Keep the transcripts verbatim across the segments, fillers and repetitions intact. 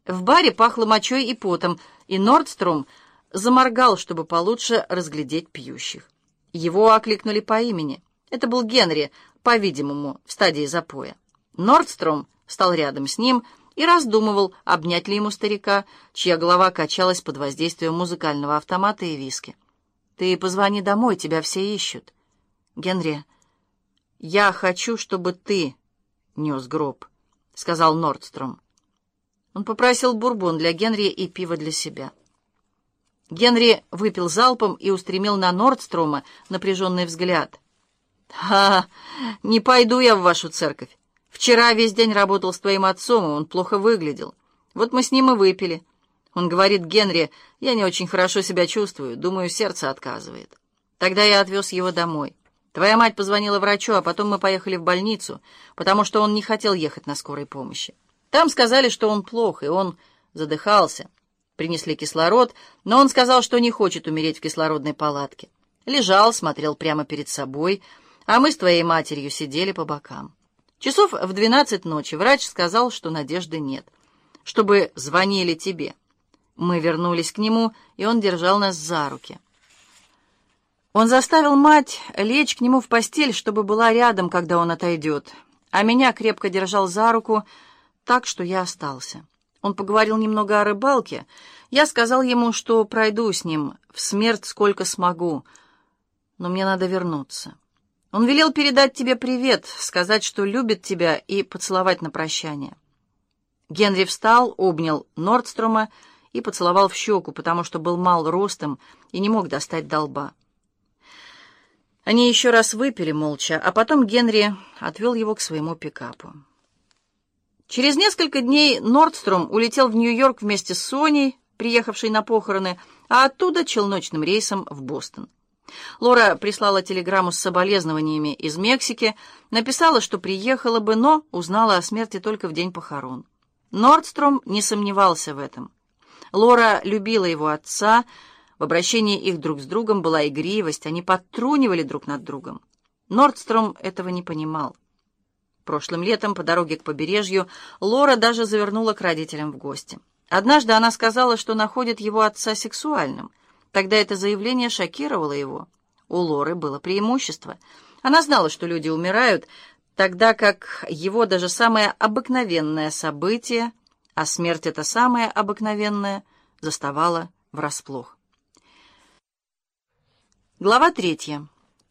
В баре пахло мочой и потом, и Нордстром заморгал, чтобы получше разглядеть пьющих. Его окликнули по имени. Это был Генри, по-видимому, в стадии запоя. Нордстром стал рядом с ним и раздумывал, обнять ли ему старика, чья голова качалась под воздействием музыкального автомата и виски. «Ты позвони домой, тебя все ищут». «Генри, я хочу, чтобы ты нес гроб», — сказал Нордстром. Он попросил бурбон для Генри и пиво для себя. Генри выпил залпом и устремил на Нордстрома напряженный взгляд. «Ха, не пойду я в вашу церковь. Вчера весь день работал с твоим отцом, и он плохо выглядел. Вот мы с ним и выпили. Он говорит: Генри, я не очень хорошо себя чувствую, думаю, сердце отказывает. Тогда я отвез его домой. Твоя мать позвонила врачу, а потом мы поехали в больницу, потому что он не хотел ехать на скорой помощи. Там сказали, что он плох, и он задыхался. Принесли кислород, но он сказал, что не хочет умереть в кислородной палатке. Лежал, смотрел прямо перед собой, а мы с твоей матерью сидели по бокам. Часов в двенадцать ночи врач сказал, что надежды нет, чтобы звонили тебе. Мы вернулись к нему, и он держал нас за руки. Он заставил мать лечь к нему в постель, чтобы была рядом, когда он отойдет, а меня крепко держал за руку, так что я остался. Он поговорил немного о рыбалке. Я сказал ему, что пройду с ним в смерть сколько смогу, но мне надо вернуться. Он велел передать тебе привет, сказать, что любит тебя, и поцеловать на прощание. Генри встал, обнял Нордстрома и поцеловал в щеку, потому что был мал ростом и не мог достать до лба. Они еще раз выпили молча, а потом Генри отвел его к своему пикапу. Через несколько дней Нордстром улетел в Нью-Йорк вместе с Соней, приехавшей на похороны, а оттуда челночным рейсом в Бостон. Лора прислала телеграмму с соболезнованиями из Мексики, написала, что приехала бы, но узнала о смерти только в день похорон. Нордстром не сомневался в этом. Лора любила его отца, в обращении их друг с другом была игривость, они подтрунивали друг над другом. Нордстром этого не понимал. Прошлым летом по дороге к побережью Лора даже завернула к родителям в гости. Однажды она сказала, что находит его отца сексуальным. Тогда это заявление шокировало его. У Лоры было преимущество. Она знала, что люди умирают, тогда как его даже самое обыкновенное событие, а смерть это самое обыкновенное, заставало врасплох. Глава третья.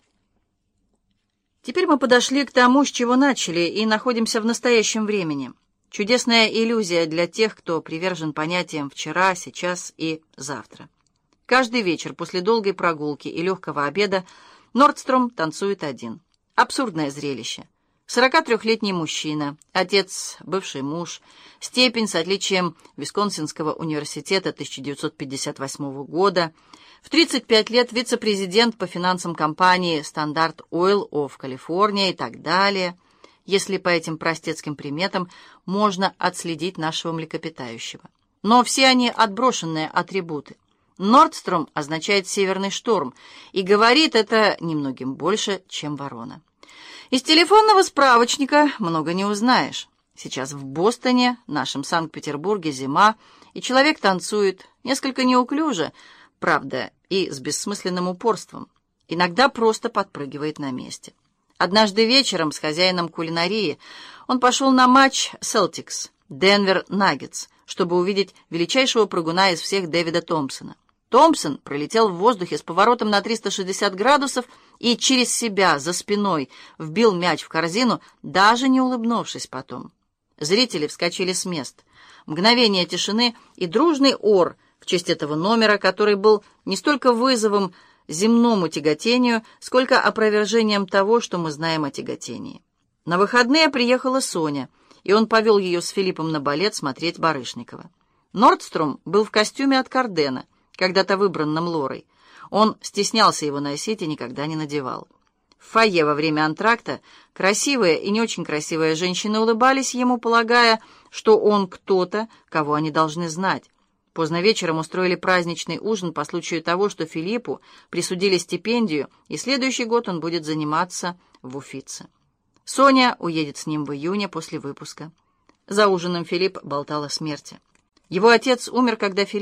Теперь мы подошли к тому, с чего начали, и находимся в настоящем времени. Чудесная иллюзия для тех, кто привержен понятиям «вчера», «сейчас» и «завтра». Каждый вечер после долгой прогулки и легкого обеда Нордстром танцует один. Абсурдное зрелище. сорокатрёхлетний мужчина, отец, бывший муж, степень с отличием Висконсинского университета тысяча девятьсот пятьдесят восьмого года, в тридцать пять лет вице-президент по финансам компании Standard Oil of California и так далее, если по этим простецким приметам можно отследить нашего млекопитающего. Но все они отброшенные атрибуты. Нордстром означает «северный шторм», и говорит это немногим больше, чем ворона. Из телефонного справочника много не узнаешь. Сейчас в Бостоне, нашем Санкт-Петербурге, зима, и человек танцует, несколько неуклюже, правда, и с бессмысленным упорством. Иногда просто подпрыгивает на месте. Однажды вечером с хозяином кулинарии он пошел на матч Celtics, Денвер Наггетс, чтобы увидеть величайшего прыгуна из всех Дэвида Томпсона. Томпсон пролетел в воздухе с поворотом на триста шестьдесят градусов и через себя, за спиной, вбил мяч в корзину, даже не улыбнувшись потом. Зрители вскочили с мест. Мгновение тишины и дружный ор в честь этого номера, который был не столько вызовом земному тяготению, сколько опровержением того, что мы знаем о тяготении. На выходные приехала Соня, и он повел ее с Филиппом на балет смотреть Барышникова. Нордстром был в костюме от Кардена, когда-то выбранном Лорой. Он стеснялся его носить и никогда не надевал. В фойе во время антракта красивые и не очень красивые женщины улыбались ему, полагая, что он кто-то, кого они должны знать. Поздно вечером устроили праздничный ужин по случаю того, что Филиппу присудили стипендию, и следующий год он будет заниматься в Уффици. Соня уедет с ним в июне после выпуска. За ужином Филипп болтал о смерти. Его отец умер, когда Филипп